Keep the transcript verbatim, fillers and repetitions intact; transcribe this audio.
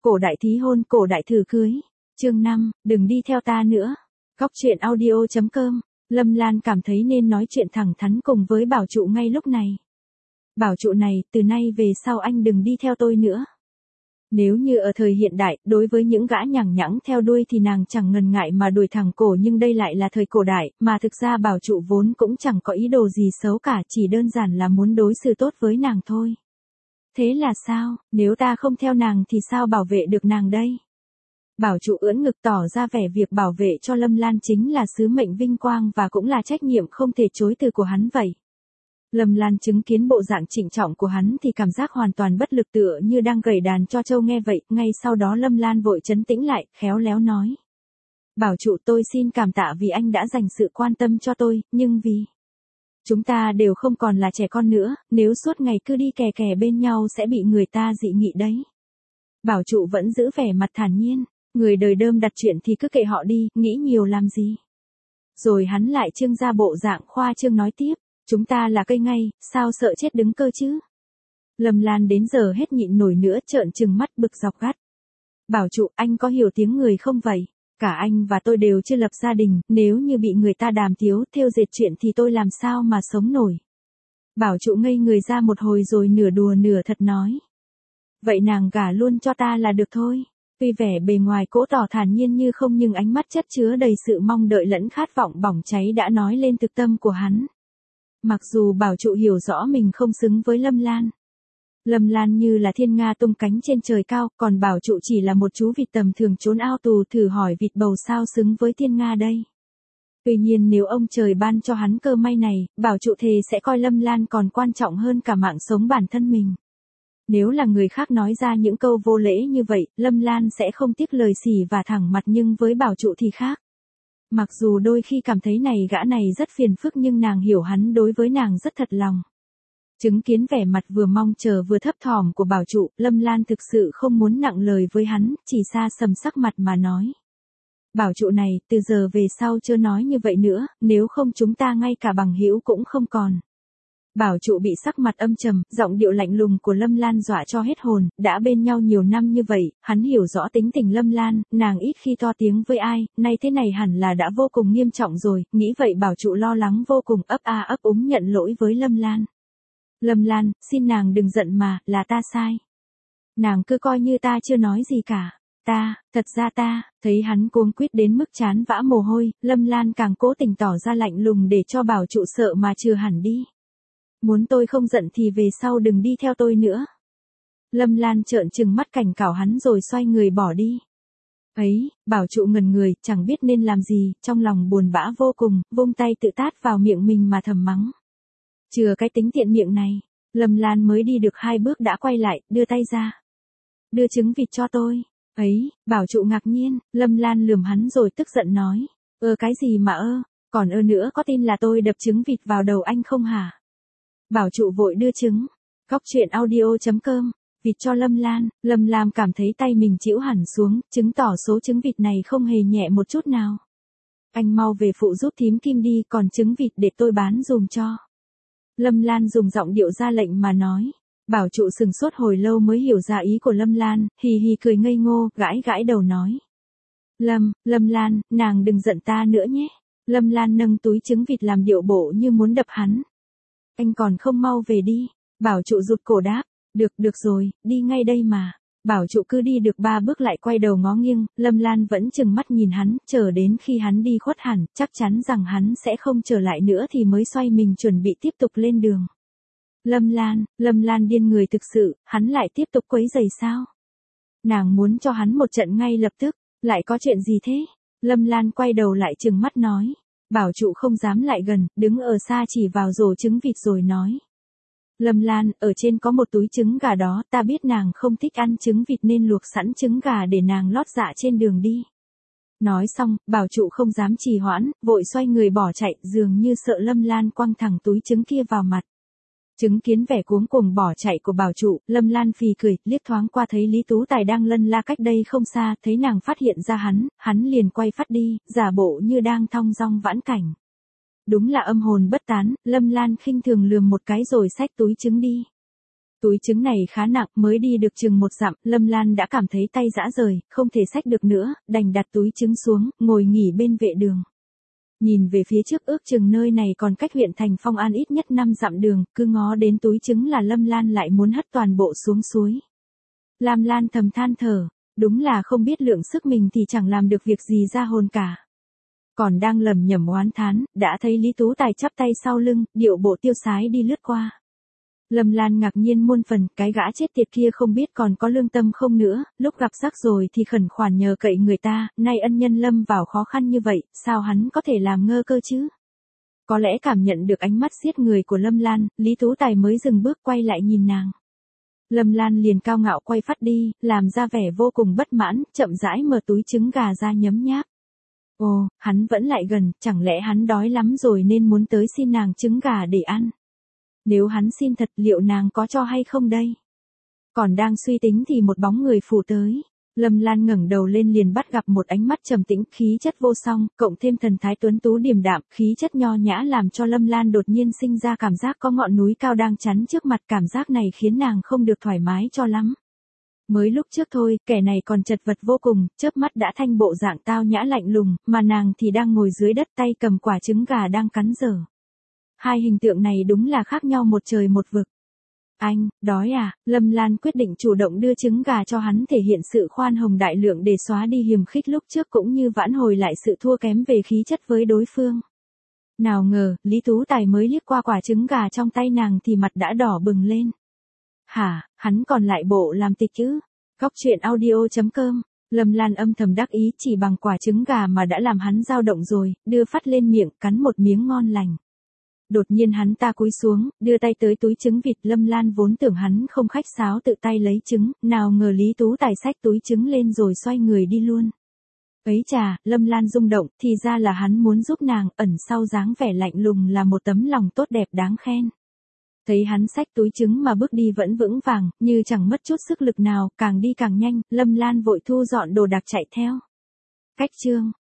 Cổ đại thí hôn, cổ đại thử cưới. Chương năm, đừng đi theo ta nữa. Góc truyện audio chấm com. Lâm Lan cảm thấy nên nói chuyện thẳng thắn cùng với bảo trụ ngay lúc này. Bảo trụ này, từ nay về sau anh đừng đi theo tôi nữa. Nếu như ở thời hiện đại, đối với những gã nhằng nhẵng theo đuôi thì nàng chẳng ngần ngại mà đuổi thẳng cổ, nhưng đây lại là thời cổ đại, mà thực ra bảo trụ vốn cũng chẳng có ý đồ gì xấu cả, chỉ đơn giản là muốn đối xử tốt với nàng thôi. Thế là sao, nếu ta không theo nàng thì sao bảo vệ được nàng đây? Bảo trụ ưỡn ngực tỏ ra vẻ việc bảo vệ cho Lâm Lan chính là sứ mệnh vinh quang và cũng là trách nhiệm không thể chối từ của hắn vậy. Lâm Lan chứng kiến bộ dạng trịnh trọng của hắn thì cảm giác hoàn toàn bất lực, tựa như đang gẩy đàn cho trâu nghe vậy. Ngay sau đó Lâm Lan vội trấn tĩnh lại, khéo léo nói. Bảo trụ, tôi xin cảm tạ vì anh đã dành sự quan tâm cho tôi, nhưng vì chúng ta đều không còn là trẻ con nữa, nếu suốt ngày cứ đi kè kè bên nhau sẽ bị người ta dị nghị đấy. Bảo trụ vẫn giữ vẻ mặt thản nhiên, người đời đơm đặt chuyện thì cứ kệ họ đi, nghĩ nhiều làm gì. Rồi hắn lại trưng ra bộ dạng khoa trương nói tiếp, chúng ta là cây ngay, sao sợ chết đứng cơ chứ. Lâm Lan đến giờ hết nhịn nổi nữa, trợn trừng mắt bực dọc gắt. Bảo trụ, anh có hiểu tiếng người không vậy? Cả anh và tôi đều chưa lập gia đình, nếu như bị người ta đàm tiếu, thêu dệt chuyện thì tôi làm sao mà sống nổi. Bảo trụ ngây người ra một hồi rồi nửa đùa nửa thật nói. Vậy nàng gả luôn cho ta là được thôi. Tuy vẻ bề ngoài cố tỏ thản nhiên như không, nhưng ánh mắt chất chứa đầy sự mong đợi lẫn khát vọng bỏng cháy đã nói lên thực tâm của hắn. Mặc dù bảo trụ hiểu rõ mình không xứng với Lâm Lan. Lâm Lan như là thiên nga tung cánh trên trời cao, còn bảo trụ chỉ là một chú vịt tầm thường trốn ao tù, thử hỏi vịt bầu sao xứng với thiên nga đây. Tuy nhiên nếu ông trời ban cho hắn cơ may này, bảo trụ thề sẽ coi Lâm Lan còn quan trọng hơn cả mạng sống bản thân mình. Nếu là người khác nói ra những câu vô lễ như vậy, Lâm Lan sẽ không tiếc lời xỉ và thẳng mặt, nhưng với bảo trụ thì khác. Mặc dù đôi khi cảm thấy này gã này rất phiền phức, nhưng nàng hiểu hắn đối với nàng rất thật lòng. Chứng kiến vẻ mặt vừa mong chờ vừa thấp thỏm của bảo trụ, Lâm Lan thực sự không muốn nặng lời với hắn, chỉ xa sầm sắc mặt mà nói. Bảo trụ này, từ giờ về sau chưa nói như vậy nữa, nếu không chúng ta ngay cả bằng hữu cũng không còn. Bảo trụ bị sắc mặt âm trầm, giọng điệu lạnh lùng của Lâm Lan dọa cho hết hồn, đã bên nhau nhiều năm như vậy, hắn hiểu rõ tính tình Lâm Lan, nàng ít khi to tiếng với ai, nay thế này hẳn là đã vô cùng nghiêm trọng rồi, nghĩ vậy bảo trụ lo lắng vô cùng, ấp a ấp úng nhận lỗi với Lâm Lan. Lâm Lan, xin nàng đừng giận mà, là ta sai. Nàng cứ coi như ta chưa nói gì cả. Ta, thật ra ta, thấy hắn cuống quýt đến mức chán vã mồ hôi, Lâm Lan càng cố tình tỏ ra lạnh lùng để cho bảo trụ sợ mà trừ hẳn đi. Muốn tôi không giận thì về sau đừng đi theo tôi nữa. Lâm Lan trợn trừng mắt cảnh cáo hắn rồi xoay người bỏ đi. Ấy, bảo trụ ngần người, chẳng biết nên làm gì, trong lòng buồn bã vô cùng, vung tay tự tát vào miệng mình mà thầm mắng. Chừa cái tính tiện miệng này, Lâm Lan mới đi được hai bước đã quay lại, đưa tay ra. Đưa trứng vịt cho tôi. Ấy, bảo trụ ngạc nhiên, Lâm Lan lườm hắn rồi tức giận nói. Ơ cái gì mà ơ, còn ơ nữa, có tin là tôi đập trứng vịt vào đầu anh không hả? Bảo trụ vội đưa trứng. Góc truyện audio chấm com. Vịt cho Lâm Lan, Lâm Lam cảm thấy tay mình chĩu hẳn xuống, chứng tỏ số trứng vịt này không hề nhẹ một chút nào. Anh mau về phụ giúp thím Kim đi, còn trứng vịt để tôi bán dùm cho. Lâm Lan dùng giọng điệu ra lệnh mà nói. Bảo trụ sừng sốt hồi lâu mới hiểu ra ý của Lâm Lan, hì hì cười ngây ngô, gãi gãi đầu nói. Lâm, Lâm Lan, nàng đừng giận ta nữa nhé. Lâm Lan nâng túi trứng vịt làm điệu bộ như muốn đập hắn. Anh còn không mau về đi. Bảo trụ rụt cổ đáp. Được, được rồi, đi ngay đây mà. Bảo trụ cứ đi được ba bước lại quay đầu ngó nghiêng, Lâm Lan vẫn chừng mắt nhìn hắn, chờ đến khi hắn đi khuất hẳn, chắc chắn rằng hắn sẽ không trở lại nữa thì mới xoay mình chuẩn bị tiếp tục lên đường. Lâm Lan, Lâm Lan điên người thực sự, hắn lại tiếp tục quấy rầy sao? Nàng muốn cho hắn một trận ngay lập tức, lại có chuyện gì thế? Lâm Lan quay đầu lại chừng mắt nói. Bảo trụ không dám lại gần, đứng ở xa chỉ vào rổ trứng vịt rồi nói. Lâm Lan, ở trên có một túi trứng gà đó, ta biết nàng không thích ăn trứng vịt nên luộc sẵn trứng gà để nàng lót dạ trên đường đi. Nói xong, bảo trụ không dám trì hoãn, vội xoay người bỏ chạy, dường như sợ Lâm Lan quăng thẳng túi trứng kia vào mặt. Chứng kiến vẻ cuống cuồng bỏ chạy của bảo trụ, Lâm Lan phì cười, liếc thoáng qua thấy Lý Tú Tài đang lân la cách đây không xa, thấy nàng phát hiện ra hắn, hắn liền quay phát đi, giả bộ như đang thong dong vãn cảnh. Đúng là âm hồn bất tán, Lâm Lan khinh thường lườm một cái rồi xách túi trứng đi. Túi trứng này khá nặng, mới đi được chừng một dặm, Lâm Lan đã cảm thấy tay rã rời, không thể xách được nữa, đành đặt túi trứng xuống, ngồi nghỉ bên vệ đường. Nhìn về phía trước ước chừng nơi này còn cách huyện thành Phong An ít nhất năm dặm đường, cứ ngó đến túi trứng là Lâm Lan lại muốn hất toàn bộ xuống suối. Lam Lan thầm than thở, đúng là không biết lượng sức mình thì chẳng làm được việc gì ra hồn cả. Còn đang lầm nhầm oán thán, đã thấy Lý Tú Tài chắp tay sau lưng, điệu bộ tiêu sái đi lướt qua. Lâm Lan ngạc nhiên muôn phần, cái gã chết tiệt kia không biết còn có lương tâm không nữa, lúc gặp rắc rồi thì khẩn khoản nhờ cậy người ta, nay ân nhân lâm vào khó khăn như vậy, sao hắn có thể làm ngơ cơ chứ? Có lẽ cảm nhận được ánh mắt giết người của Lâm Lan, Lý Tú Tài mới dừng bước quay lại nhìn nàng. Lâm Lan liền cao ngạo quay phát đi, làm ra vẻ vô cùng bất mãn, chậm rãi mở túi trứng gà ra nhấm nháp. Ồ, hắn vẫn lại gần, chẳng lẽ hắn đói lắm rồi nên muốn tới xin nàng trứng gà để ăn? Nếu hắn xin thật liệu nàng có cho hay không đây? Còn đang suy tính thì một bóng người phủ tới. Lâm Lan ngẩng đầu lên liền bắt gặp một ánh mắt trầm tĩnh, khí chất vô song, cộng thêm thần thái tuấn tú điềm đạm, khí chất nho nhã làm cho Lâm Lan đột nhiên sinh ra cảm giác có ngọn núi cao đang chắn trước mặt, cảm giác này khiến nàng không được thoải mái cho lắm. Mới lúc trước thôi, kẻ này còn chật vật vô cùng, chớp mắt đã thanh bộ dạng tao nhã lạnh lùng, mà nàng thì đang ngồi dưới đất tay cầm quả trứng gà đang cắn dở. Hai hình tượng này đúng là khác nhau một trời một vực. Anh, đói à? Lâm Lan quyết định chủ động đưa trứng gà cho hắn, thể hiện sự khoan hồng đại lượng để xóa đi hiềm khích lúc trước cũng như vãn hồi lại sự thua kém về khí chất với đối phương. Nào ngờ, Lý Tú Tài mới liếc qua quả trứng gà trong tay nàng thì mặt đã đỏ bừng lên. Hả, hắn còn lại bộ làm tịch chứ? Góc truyện audio chấm com. Lâm Lan âm thầm đắc ý, chỉ bằng quả trứng gà mà đã làm hắn dao động rồi, đưa phát lên miệng, cắn một miếng ngon lành. Đột nhiên hắn ta cúi xuống, đưa tay tới túi trứng vịt. Lâm Lan vốn tưởng hắn không khách sáo tự tay lấy trứng, nào ngờ Lý Tú Tài xách túi trứng lên rồi xoay người đi luôn. Ấy chà, Lâm Lan rung động, thì ra là hắn muốn giúp nàng, ẩn sau dáng vẻ lạnh lùng là một tấm lòng tốt đẹp đáng khen. Thấy hắn xách túi trứng mà bước đi vẫn vững vàng, như chẳng mất chút sức lực nào, càng đi càng nhanh, Lâm Lan vội thu dọn đồ đạc chạy theo. Cách chương